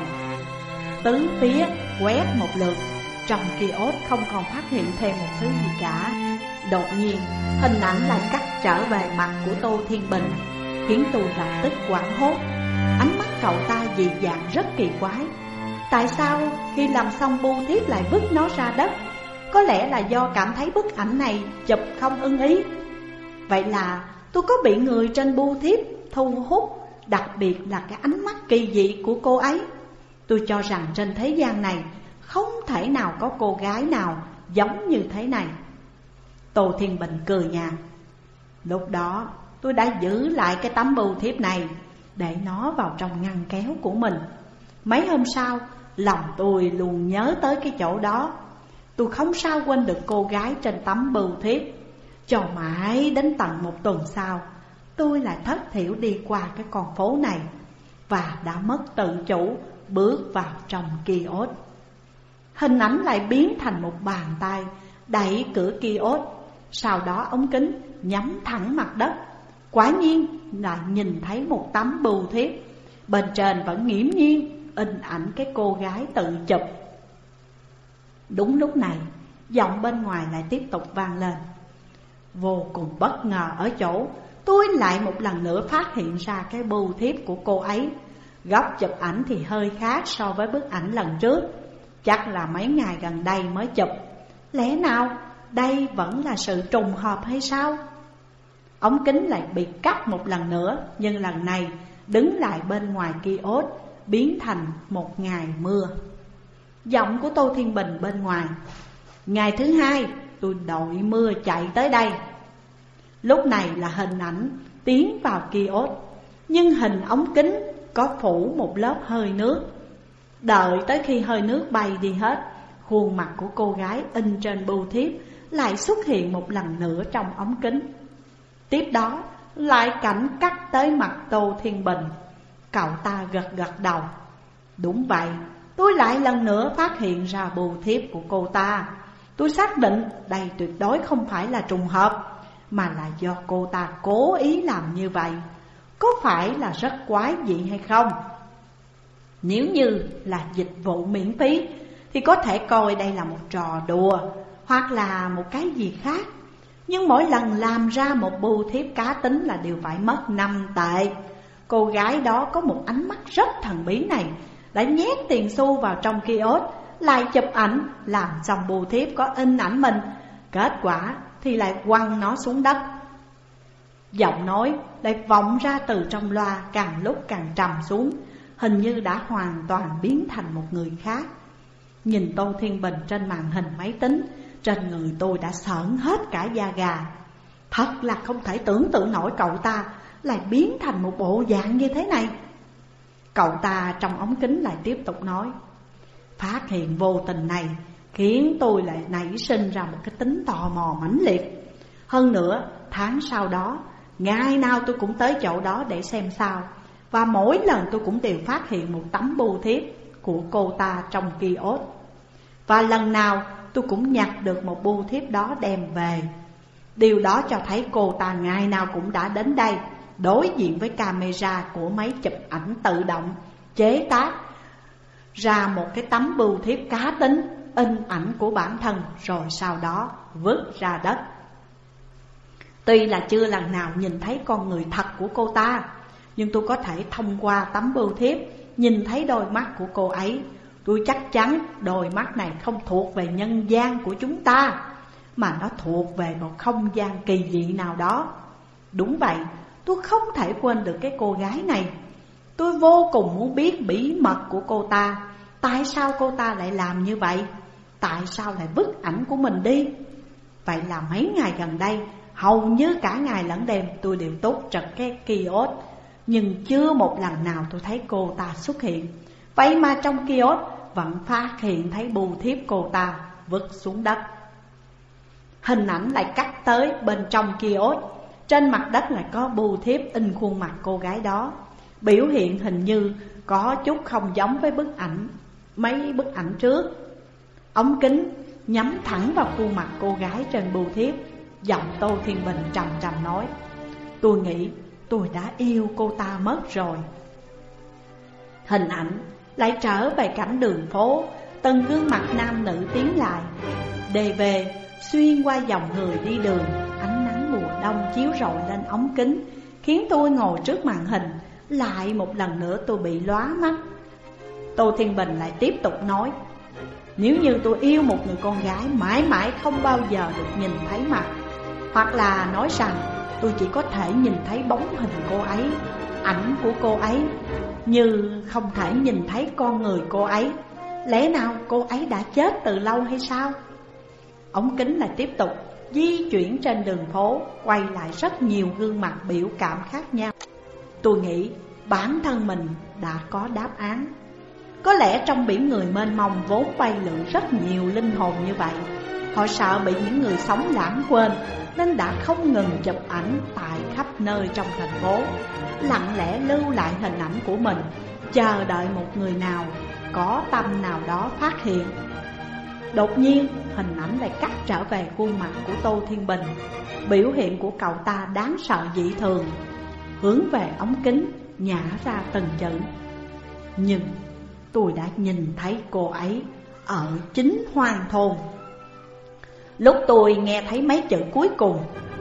tứ phía quét một lượt. Trong kiosk không còn phát hiện thêm một thứ gì cả. Đột nhiên hình ảnh lại cắt trở về mặt của Tô Thiên Bình, khiến tôi lập tức hoảng hốt. Ánh mắt cậu ta dị dạng rất kỳ quái. Tại sao khi làm xong bưu thiếp lại vứt nó ra đất? Có lẽ là do cảm thấy bức ảnh này chụp không ưng ý. Vậy là tôi có bị người trên bưu thiếp thu hút, đặc biệt là cái ánh mắt kỳ dị của cô ấy. Tôi cho rằng trên thế gian này không thể nào có cô gái nào giống như thế này. Tô Thiên Bình cười nhạt. Lúc đó tôi đã giữ lại cái tấm bưu thiếp này, để nó vào trong ngăn kéo của mình. Mấy hôm sau, lòng tôi luôn nhớ tới cái chỗ đó. Tôi không sao quên được cô gái trên tấm bưu thiếp. Cho mãi đến tận một tuần sau, tôi lại thất thiểu đi qua cái con phố này và đã mất tự chủ bước vào trong kiosk. Hình ảnh lại biến thành một bàn tay đẩy cửa kiosk. Sau đó ống kính nhắm thẳng mặt đất. Quả nhiên lại nhìn thấy một tấm bưu thiếp. Bên trên vẫn nghiễm nhiên in ảnh cái cô gái tự chụp. Đúng lúc này, giọng bên ngoài lại tiếp tục vang lên. Vô cùng bất ngờ ở chỗ tôi lại một lần nữa phát hiện ra cái bưu thiếp của cô ấy. Góc chụp ảnh thì hơi khác so với bức ảnh lần trước. Chắc là mấy ngày gần đây mới chụp. Lẽ nào đây vẫn là sự trùng hợp hay sao? Ống kính lại bị cắt một lần nữa, nhưng lần này đứng lại bên ngoài kiosk, biến thành một ngày mưa. Giọng của Tô Thiên Bình bên ngoài. Ngày thứ hai tôi đội mưa chạy tới đây. Lúc này là hình ảnh tiến vào kiosk, nhưng hình ống kính có phủ một lớp hơi nước. Đợi tới khi hơi nước bay đi hết, khuôn mặt của cô gái in trên bưu thiếp lại xuất hiện một lần nữa trong ống kính. Tiếp đó lại cảnh cắt tới mặt Tô Thiên Bình. Cậu ta gật gật đầu. Đúng vậy, tôi lại lần nữa phát hiện ra bưu thiếp của cô ta. Tôi xác định đây tuyệt đối không phải là trùng hợp, mà là do cô ta cố ý làm như vậy. Có phải là rất quái dị hay không? Nếu như là dịch vụ miễn phí thì có thể coi đây là một trò đùa hoặc là một cái gì khác. Nhưng mỗi lần làm ra một bưu thiếp cá tính là đều phải mất năm tệ. Cô gái đó có một ánh mắt rất thần bí này, đã nhét tiền xu vào trong kiosk, lại chụp ảnh, làm xong bưu thiếp có in ảnh mình. Kết quả thì lại quăng nó xuống đất. Giọng nói lại vọng ra từ trong loa càng lúc càng trầm xuống, hình như đã hoàn toàn biến thành một người khác. Nhìn Tô Thiên Bình trên màn hình máy tính, trên người tôi đã sởn hết cả da gà. Thật là không thể tưởng tượng nổi cậu ta lại biến thành một bộ dạng như thế này. Cậu ta trong ống kính lại tiếp tục nói. Phát hiện vô tình này khiến tôi lại nảy sinh ra một cái tính tò mò mãnh liệt. Hơn nữa, tháng sau đó, ngày nào tôi cũng tới chỗ đó để xem sao. Và mỗi lần tôi cũng đều phát hiện một tấm bưu thiếp của cô ta trong kiosk. Và lần nào tôi cũng nhặt được một bưu thiếp đó đem về. Điều đó cho thấy cô ta ngày nào cũng đã đến đây, đối diện với camera của máy chụp ảnh tự động, chế tác ra một cái tấm bưu thiếp cá tính in ảnh của bản thân rồi sau đó vứt ra đất. Tuy là chưa lần nào nhìn thấy con người thật của cô ta, nhưng tôi có thể thông qua tấm bưu thiếp nhìn thấy đôi mắt của cô ấy. Tôi chắc chắn đôi mắt này không thuộc về nhân gian của chúng ta, mà nó thuộc về một không gian kỳ dị nào đó. Đúng vậy, tôi không thể quên được cái cô gái này. Tôi vô cùng muốn biết bí mật của cô ta. Tại sao cô ta lại làm như vậy? Tại sao lại vứt ảnh của mình đi? Vậy là mấy ngày gần đây, hầu như cả ngày lẫn đêm tôi đều túc trực cái kiosk, nhưng chưa một lần nào tôi thấy cô ta xuất hiện. Vậy mà trong kiosk vẫn phát hiện thấy bưu thiếp cô ta vứt xuống đất. Hình ảnh lại cắt tới bên trong kiosk. Trên mặt đất lại có bưu thiếp in khuôn mặt cô gái đó. Biểu hiện hình như có chút không giống với bức ảnh mấy bức ảnh trước. Ống kính nhắm thẳng vào khuôn mặt cô gái trên bưu thiếp. Giọng Tô Thiên Bình trầm trầm nói: tôi nghĩ tôi đã yêu cô ta mất rồi. Hình ảnh lại trở về cảnh đường phố. Từng gương mặt nam nữ tiến lại. Đề về xuyên qua dòng người đi đường. Ánh nắng mùa đông chiếu rọi lên ống kính, khiến tôi ngồi trước màn hình lại một lần nữa tôi bị lóa mắt. Tô Thiên Bình lại tiếp tục nói: nếu như tôi yêu một người con gái mãi mãi không bao giờ được nhìn thấy mặt, hoặc là nói rằng tôi chỉ có thể nhìn thấy bóng hình cô ấy, ảnh của cô ấy, như không thể nhìn thấy con người cô ấy, lẽ nào cô ấy đã chết từ lâu hay sao? Ống kính lại tiếp tục di chuyển trên đường phố, quay lại rất nhiều gương mặt biểu cảm khác nhau. Tôi nghĩ bản thân mình đã có đáp án. Có lẽ trong biển người mênh mông vốn bay lượn rất nhiều linh hồn như vậy, họ sợ bị những người sống lãng quên, nên đã không ngừng chụp ảnh tại khắp nơi trong thành phố, lặng lẽ lưu lại hình ảnh của mình, chờ đợi một người nào có tâm nào đó phát hiện. Đột nhiên hình ảnh lại cắt trở về khuôn mặt của Tô Thiên Bình. Biểu hiện của cậu ta đáng sợ dị thường, hướng về ống kính nhả ra từng chữ: nhưng tôi đã nhìn thấy cô ấy ở chính Hoang Thôn. Lúc tôi nghe thấy mấy chữ cuối cùng,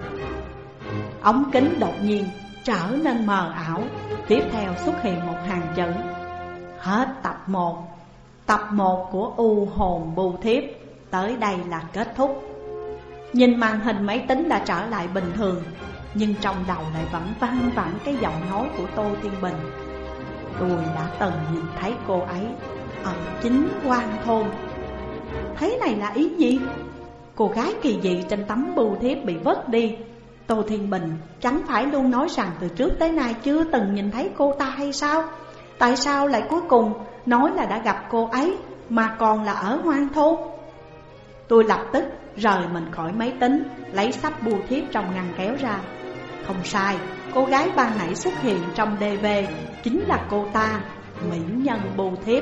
ống kính đột nhiên trở nên mờ ảo. Tiếp theo xuất hiện một hàng chữ: hết tập một. Tập một của U Hồn Bưu Thiếp tới đây là kết thúc. Nhìn màn hình máy tính đã trở lại bình thường, nhưng trong đầu lại vẫn văng vẳng cái giọng nói của Tô Thiên Bình: tôi đã từng nhìn thấy cô ấy ở chính Hoang Thôn. Thế này là ý gì? Cô gái kỳ dị trên tấm bưu thiếp bị vứt đi, Tô Thiên Bình chẳng phải luôn nói rằng từ trước tới nay chưa từng nhìn thấy cô ta hay sao? Tại sao lại cuối cùng nói là đã gặp cô ấy, mà còn là ở Hoang Thôn? Tôi lập tức rời mình khỏi máy tính, lấy sắp bưu thiếp trong ngăn kéo ra. Không sai, cô gái ban nãy xuất hiện trong đê vê chính là cô ta, mỹ nhân bưu thiếp.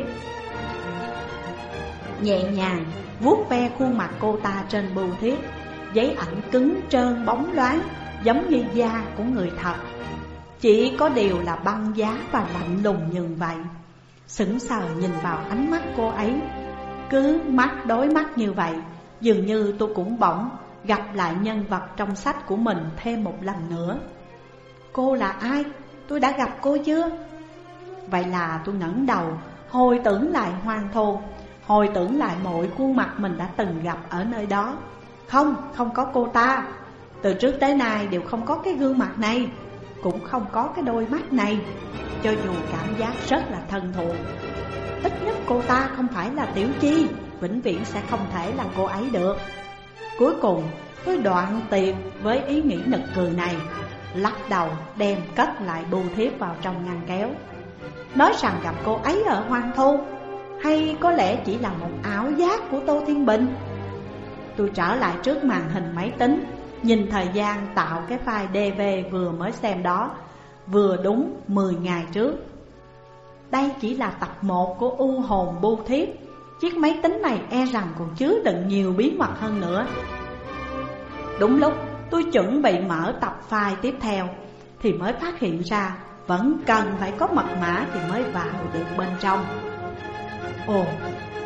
Nhẹ nhàng vuốt ve khuôn mặt cô ta trên bưu thiếp. Giấy ảnh cứng trơn bóng loáng, giống như da của người thật. Chỉ có điều là băng giá và lạnh lùng như vậy. Sững sờ nhìn vào ánh mắt cô ấy. Cứ mắt đối mắt như vậy, dường như tôi cũng bỗng gặp lại nhân vật trong sách của mình thêm một lần nữa. Cô là ai? Tôi đã gặp cô chưa? Vậy là tôi ngẩng đầu, hồi tưởng lại Hoang Thôn, hồi tưởng lại mọi khuôn mặt mình đã từng gặp ở nơi đó. Không, không có cô ta. Từ trước tới nay đều không có cái gương mặt này, cũng không có cái đôi mắt này, cho dù cảm giác rất là thân thuộc. Ít nhất cô ta không phải là Tiểu Chi, vĩnh viễn sẽ không thể là cô ấy được. Cuối cùng tôi đoạn tiệc với ý nghĩ nực cười này, lắc đầu đem cất lại bưu thiếp vào trong ngăn kéo. Nói rằng gặp cô ấy ở Hoang Thôn, hay có lẽ chỉ là một ảo giác của Tô Thiên Bình? Tôi trở lại trước màn hình máy tính, nhìn thời gian tạo cái file đê vê vừa mới xem đó, vừa đúng mười ngày trước. Đây chỉ là tập một của U Hồn Bưu Thiếp. Chiếc máy tính này e rằng còn chứa đựng nhiều bí mật hơn nữa. Đúng lúc tôi chuẩn bị mở tập file tiếp theo thì mới phát hiện ra vẫn cần phải có mật mã thì mới vào được bên trong. Ồ,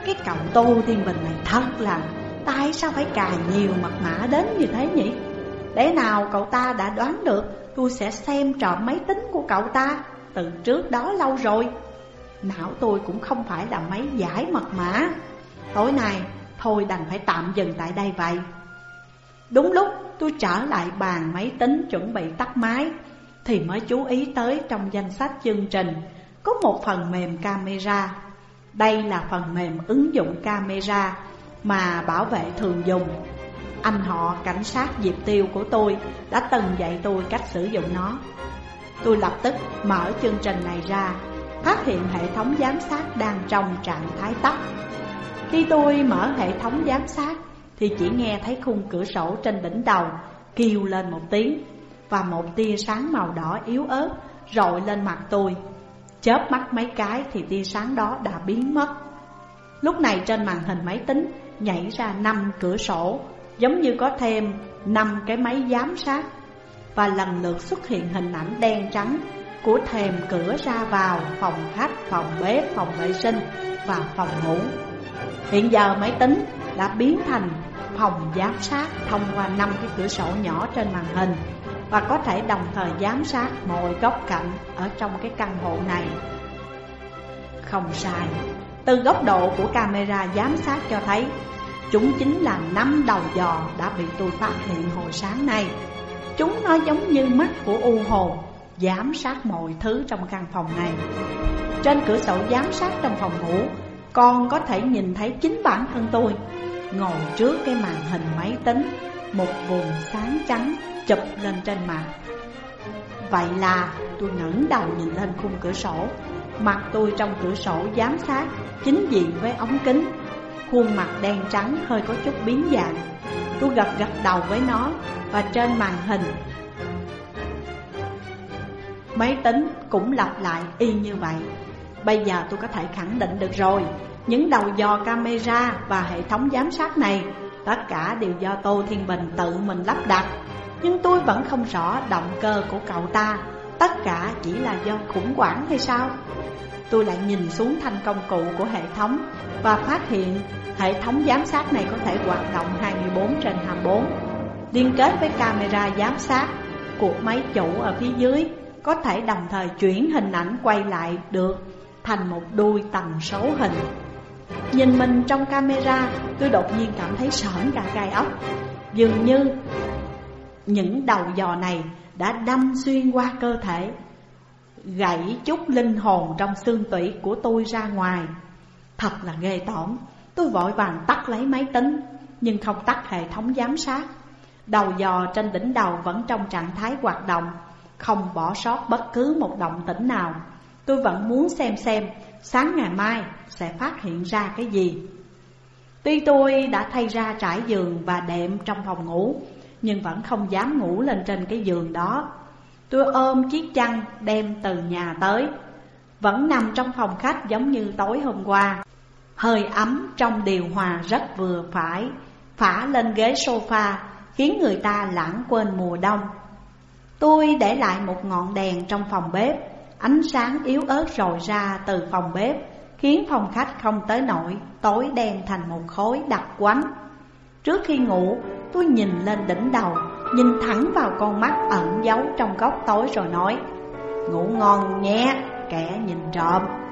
Cái cậu Tô Thiên Bình này thật là, tại sao phải cài nhiều mật mã đến như thế nhỉ? Để nào cậu ta đã đoán được tôi sẽ xem trộm máy tính của cậu ta từ trước đó lâu rồi. Não tôi cũng không phải là máy giải mật mã. Tối nay thôi đành phải tạm dừng tại đây vậy. Đúng lúc tôi trở lại bàn máy tính chuẩn bị tắt máy thì mới chú ý tới trong danh sách chương trình có một phần mềm camera. Đây là phần mềm ứng dụng camera mà bảo vệ thường dùng. Anh họ cảnh sát Diệp Tiêu của tôi đã từng dạy tôi cách sử dụng nó. Tôi lập tức mở chương trình này ra, phát hiện hệ thống giám sát đang trong trạng thái tắt. Khi tôi mở hệ thống giám sát thì chỉ nghe thấy khung cửa sổ trên đỉnh đầu kêu lên một tiếng, và một tia sáng màu đỏ yếu ớt rọi lên mặt tôi. Chớp mắt mấy cái thì tia sáng đó đã biến mất. Lúc này trên màn hình máy tính nhảy ra năm cửa sổ, giống như có thêm năm cái máy giám sát, và lần lượt xuất hiện hình ảnh đen trắng của thềm cửa ra vào phòng khách, phòng bếp, phòng vệ sinh và phòng ngủ. Hiện giờ máy tính đã biến thành phòng giám sát thông qua năm cái cửa sổ nhỏ trên màn hình, và có thể đồng thời giám sát mọi góc cạnh ở trong cái căn hộ này. Không sai, từ góc độ của camera giám sát cho thấy chúng chính là năm đầu giò đã bị tôi phát hiện hồi sáng nay. Chúng nó giống như mắt của u hồn, giám sát mọi thứ trong căn phòng này. Trên cửa sổ giám sát trong phòng ngủ còn có thể nhìn thấy chính bản thân tôi ngồi trước cái màn hình máy tính, một vùng sáng trắng chụp lên trên mặt. Vậy là tôi ngẩng đầu nhìn lên khung cửa sổ. Mặt tôi trong cửa sổ giám sát chính diện với ống kính, khuôn mặt đen trắng hơi có chút biến dạng. Tôi gật gật đầu với nó, và trên màn hình máy tính cũng lặp lại y như vậy. Bây giờ tôi có thể khẳng định được rồi, những đầu dò camera và hệ thống giám sát này tất cả đều do Tô Thiên Bình tự mình lắp đặt. Nhưng tôi vẫn không rõ động cơ của cậu ta, tất cả chỉ là do khủng hoảng hay sao? Tôi lại nhìn xuống thanh công cụ của hệ thống và phát hiện hệ thống giám sát này có thể hoạt động hai mươi bốn trên hai mươi bốn. Liên kết với camera giám sát, cuộc máy chủ ở phía dưới có thể đồng thời chuyển hình ảnh quay lại được thành một đuôi tần số hình. Nhìn mình trong camera, tôi đột nhiên cảm thấy sởn cả gai ốc. Dường như những đầu dò này đã đâm xuyên qua cơ thể, gãy chút linh hồn trong xương tủy của tôi ra ngoài. Thật là ghê tởm. Tôi vội vàng tắt lấy máy tính, nhưng không tắt hệ thống giám sát. Đầu dò trên đỉnh đầu vẫn trong trạng thái hoạt động, không bỏ sót bất cứ một động tĩnh nào. Tôi vẫn muốn xem xem sáng ngày mai sẽ phát hiện ra cái gì. Tuy tôi đã thay ra trải giường và đệm trong phòng ngủ, nhưng vẫn không dám ngủ lên trên cái giường đó. Tôi ôm chiếc chăn đem từ nhà tới, vẫn nằm trong phòng khách giống như tối hôm qua. Hơi ấm trong điều hòa rất vừa phải, phả lên ghế sofa khiến người ta lãng quên mùa đông. Tôi để lại một ngọn đèn trong phòng bếp. Ánh sáng yếu ớt rọi ra từ phòng bếp khiến phòng khách không tới nỗi tối đen thành một khối đặc quánh. Trước khi ngủ, tôi nhìn lên đỉnh đầu, nhìn thẳng vào con mắt ẩn giấu trong góc tối rồi nói: ngủ ngon nhé, kẻ nhìn trộm.